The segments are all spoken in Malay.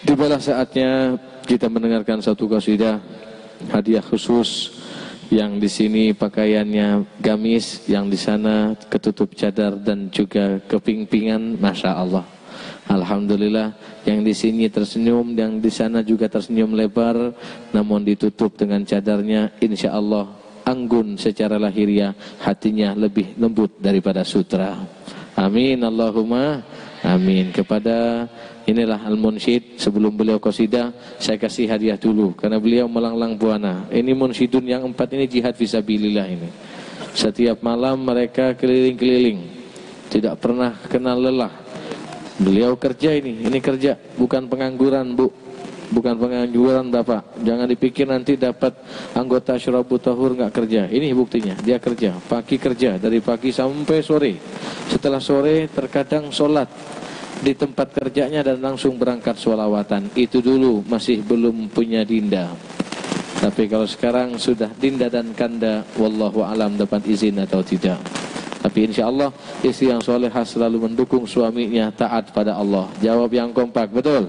Tibalah saatnya kita mendengarkan satu qasidah hadiah khusus yang di sini pakaiannya gamis, yang di sana ketutup cadar dan juga kepingpingan, masya Allah. Alhamdulillah, yang di sini tersenyum, yang di sana juga tersenyum lebar, namun ditutup dengan cadarnya. Insya Allah anggun secara lahiriah, hatinya lebih lembut daripada sutra. Amin Allahumma amin. Kepada inilah Al-Munsyid, sebelum beliau qasidah saya kasih hadiah dulu karena beliau melanglang buana. Ini munsyidun yang 4 ini jihad fisabilillah ini. Setiap malam mereka keliling-keliling, tidak pernah kenal lelah. Beliau kerja ini kerja, bukan pengangguran Bu, bukan pengangguran Bapak. Jangan dipikir nanti dapat anggota Syurabut Tahur nggak kerja. Ini buktinya, dia kerja, pagi kerja dari pagi sampai sore. Setelah sore terkadang sholat di tempat kerjanya dan langsung berangkat sholawatan. Itu dulu masih belum punya dinda. Tapi kalau sekarang sudah dinda dan kanda, wallahu alam dapat izin atau tidak. Tapi insya Allah istri yang solehah selalu mendukung suaminya taat pada Allah. Jawab yang kompak, betul?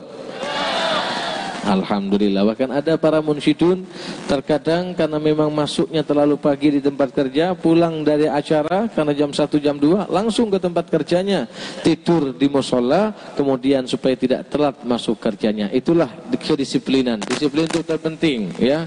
Alhamdulillah. Bahkan ada para munsyidun terkadang karena memang masuknya terlalu pagi di tempat kerja, pulang dari acara karena jam 1 jam 2 langsung ke tempat kerjanya, tidur di mushola, kemudian supaya tidak telat masuk kerjanya. Itulah kedisiplinan. Disiplin itu terpenting, ya.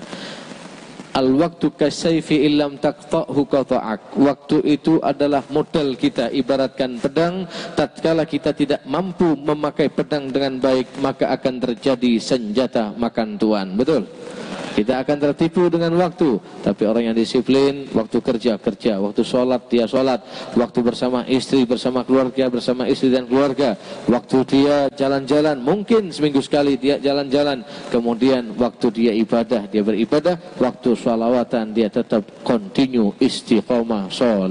Al-waktu kasayfi illam taqta'hu qata'ak. Waktu itu adalah modal kita, ibaratkan pedang. Tatkala kita tidak mampu memakai pedang dengan baik, maka akan terjadi senjata makan tuan. Betul? Kita akan tertipu dengan waktu. Tapi orang yang disiplin, waktu kerja, waktu sholat, dia sholat, waktu bersama istri, bersama keluarga, bersama istri dan keluarga, waktu dia jalan-jalan, mungkin seminggu sekali dia jalan-jalan, kemudian waktu dia ibadah, dia beribadah, waktu sholawatan, dia tetap continue istiqomah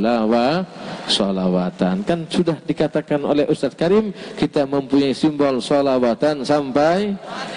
sholawatan. Kan sudah dikatakan oleh Ustadz Karim, kita mempunyai simbol sholawatan sampai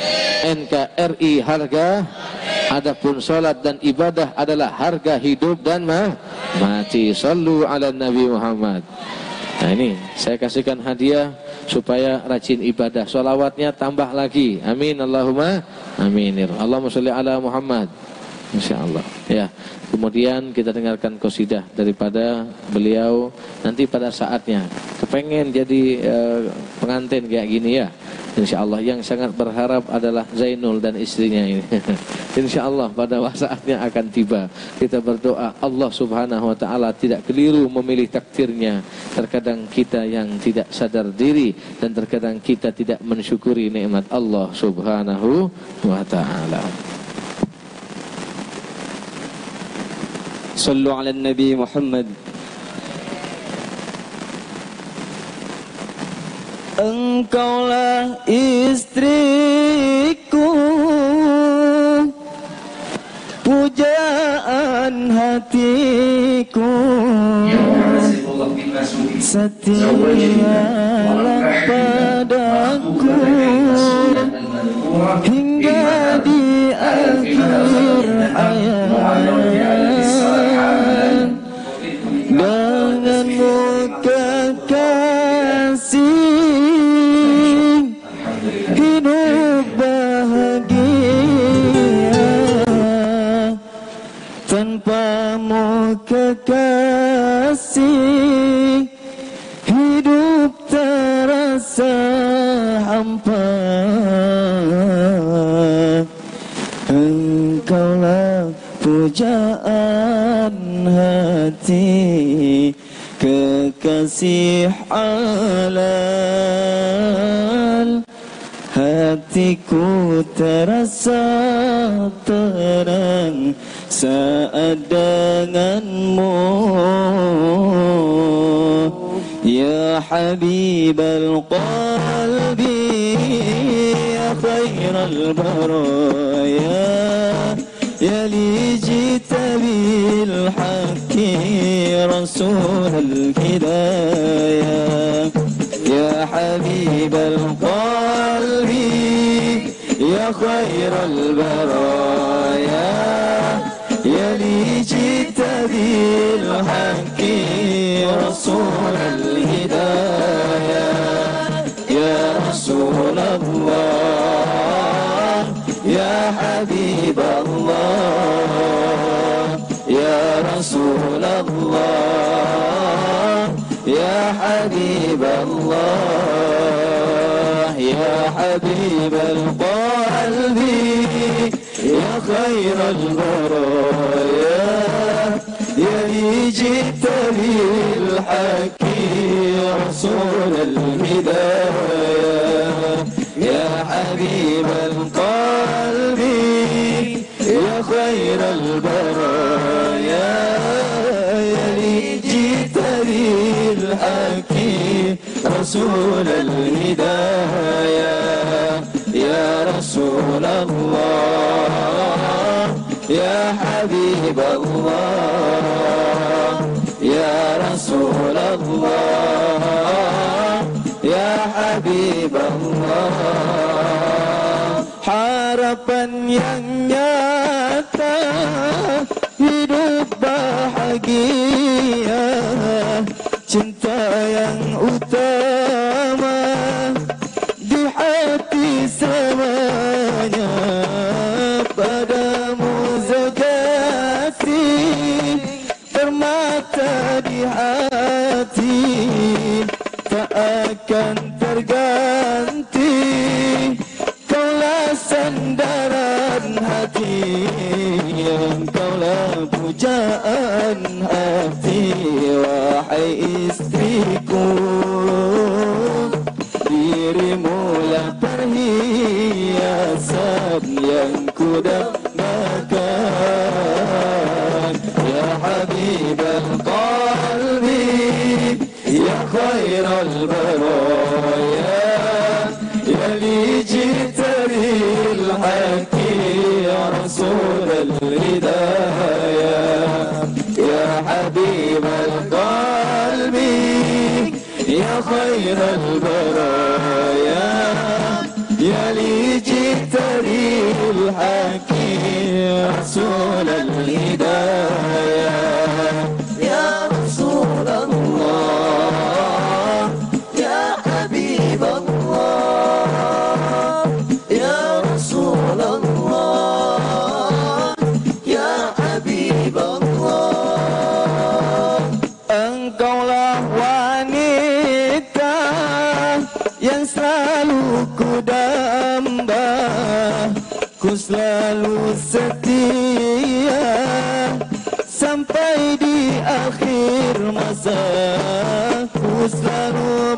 NKRI harga. Adapun salat dan ibadah adalah harga hidup dan mati. Sallu ala Nabi Muhammad. Nah ini saya kasihkan hadiah supaya rajin ibadah. Salawatnya tambah lagi. Amin Allahumma amin. Allahumma sholli ala Muhammad. Insyaallah. Ya. Kemudian kita dengarkan qasidah daripada beliau nanti pada saatnya. Kepengen jadi pengantin kayak gini ya. InsyaAllah yang sangat berharap adalah Zainul dan istrinya ini. InsyaAllah pada saatnya akan tiba. Kita berdoa Allah subhanahu wa ta'ala tidak keliru memilih takdirnya. Terkadang kita yang tidak sadar diri dan terkadang kita tidak mensyukuri nikmat Allah subhanahu wa ta'ala. Sallu ala Nabi Muhammad. Engkaulah istriku, pujaan hatiku, setialah padaku hingga di akhir hayat. Dengan muka kasih hidup bahagia, tanpa muka kasih hidup terasa hampa. Engkaulah pujaan hati, kekasih halal. Hatiku terasa terang saat denganmu, ya habibal qalbi, ya khairal baraya, ya li jita bil haqqi rasul hidayah. Ya habibal qalbi, ya khairal baraya, ya li jita bil haqqi rasul hidayah. Ya Rasulullah, حبيب الله يا رسول الله يا حبيب الله يا حبيب القلب يا خير البرايا يا لي جئت بالحق رسول الهدايا يا حبيب القلب يا خير البرايا يا لي جئت بالحق رسول الهدايا يا رسول الله يا حبيب الله يا رسول الله يا حبيب الله. Harapan yang nyata, hidup bahagia, cinta yang utama di hati semuanya, padamu zagati, permata di hati, tak akan terganti. Kaulah sandaran hati, kaulah pujaan hati, wahai istriku. Dirimulah perhiasan yang kudambakan, ya habibal qalbi ya khairal baraya ya li jita bil haqqi ya rasulal hidayah ya habibal qalbi ya khairal baraya ya li jita bil haqqi rasulal hidayah ya rasulullah ya habib Allah ya rasulullah ya habib Allah. Engkaulah wanita yang selalu kudamba, ku selalu setia sampai di akhir masa. Ku selalu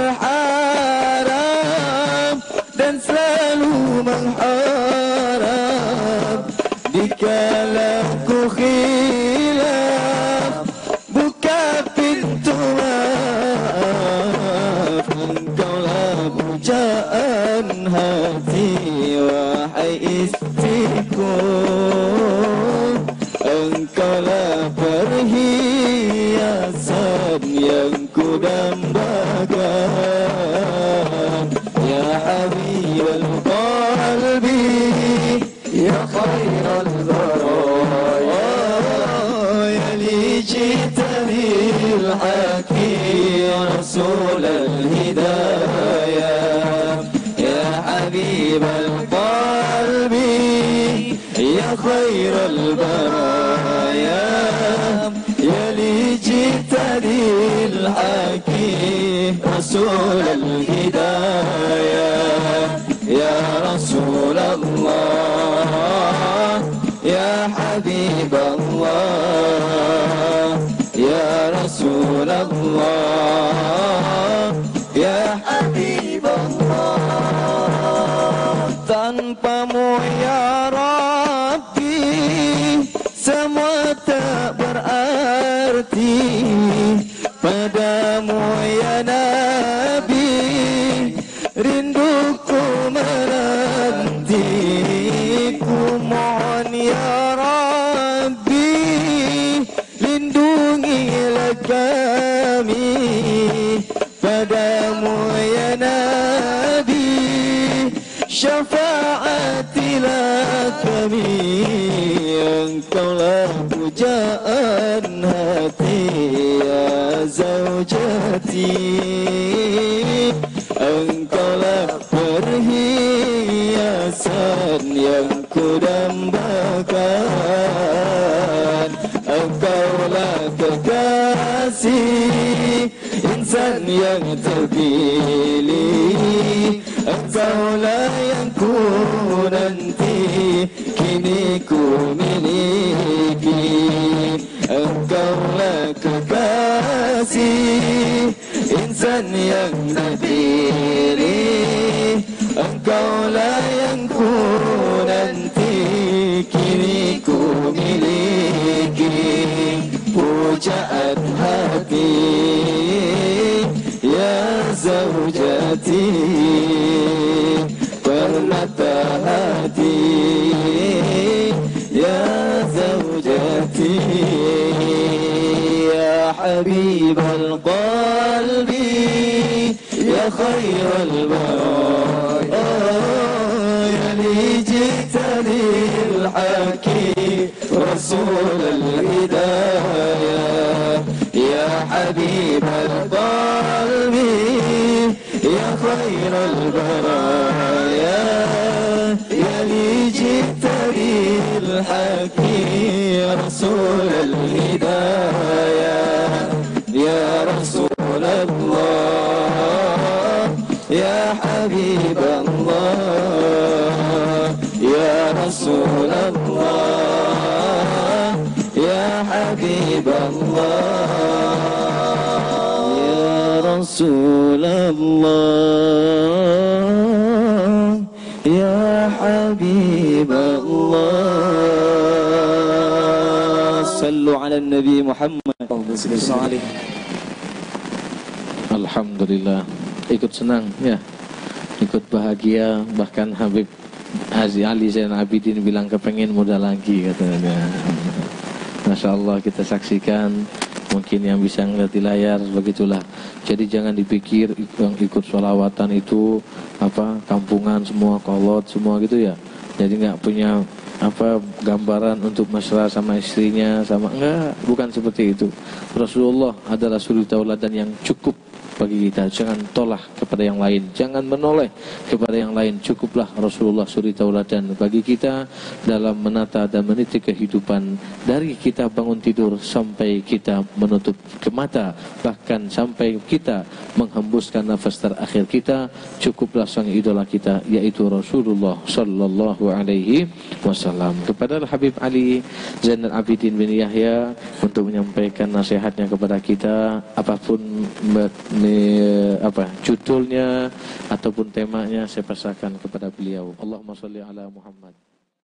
berharap dan selalu mengharap, dikala ku khilaf buka pintu maaf. Engkaulah pujaan hati, wahai istriku. Engkaulah perhiasan yang kudambakan, ya habibal qalbi ya khairal baraya ya li jita bil haqqi rasulal hidayah ya habibal qalbi ya khairal baraya ya li jita bil haqqi rasulal hidayah ya rasulullah ya habib Allah ya rasulullah ya habib Allah. Tanpamu ya Rabbi semua tak berarti, padamu ya Nabi rinduku menanti. Ku mohon ya Rabbi lindungilah kami, padamu ya Nabi syafaatilah kami. Engkaulah pujaan hati ya zaujati, engkaulah perhiasan insan yang ku dambakan. Engkaulah kekasih, insan yang terpilih. Engkaulah yang ku nanti, kini ku miliki. Engkaulah kekasih, insan yang terpilih. Engkaulah yang ku nanti, kini ku miliki. Pujaan hati, ya zaujati, permata hati, ya zaujati. Ya habibal qalbi, ya khairal baraya, ya li jitani al-haki, rasul al-hidayah. Ya habibal qalbi, ya khairal baraya, ya li jitani al-haki, rasul al-hidayah. Ya Rasulullah, ya Habib Allah, ya Rasulullah, ya Habib Allah, ya Rasulullah, ya Habib Allah. Sallu ala Nabi Muhammad. Alhamdulillah, ikut senang ya, ikut bahagia. Bahkan Habib Ali Zainal Abidin bilang kepengen muda lagi katanya. Masya Allah, kita saksikan. Mungkin yang bisa ngeliat di layar begitulah. Jadi jangan dipikir yang ikut sholawatan itu apa kampungan semua, kolot semua gitu ya. Jadi nggak punya apa gambaran untuk mesra sama istrinya, sama enggak, bukan seperti itu. Rasulullah adalah suri tauladan yang cukup bagi kita. Jangan tolak kepada yang lain, jangan menoleh kepada yang lain. Cukuplah Rasulullah suri tauladan bagi kita dalam menata dan meniti kehidupan, dari kita bangun tidur sampai kita menutup mata, bahkan sampai kita menghembuskan nafas terakhir kita. Cukuplah sang idola kita, yaitu Rasulullah sallallahu alaihi wasallam. Kepada Habib Ali Zainal Abidin bin Yahya untuk menyampaikan nasihatnya kepada kita, apapun judulnya ataupun temanya, saya persilakan kepada beliau. Allahumma sholli ala Muhammad.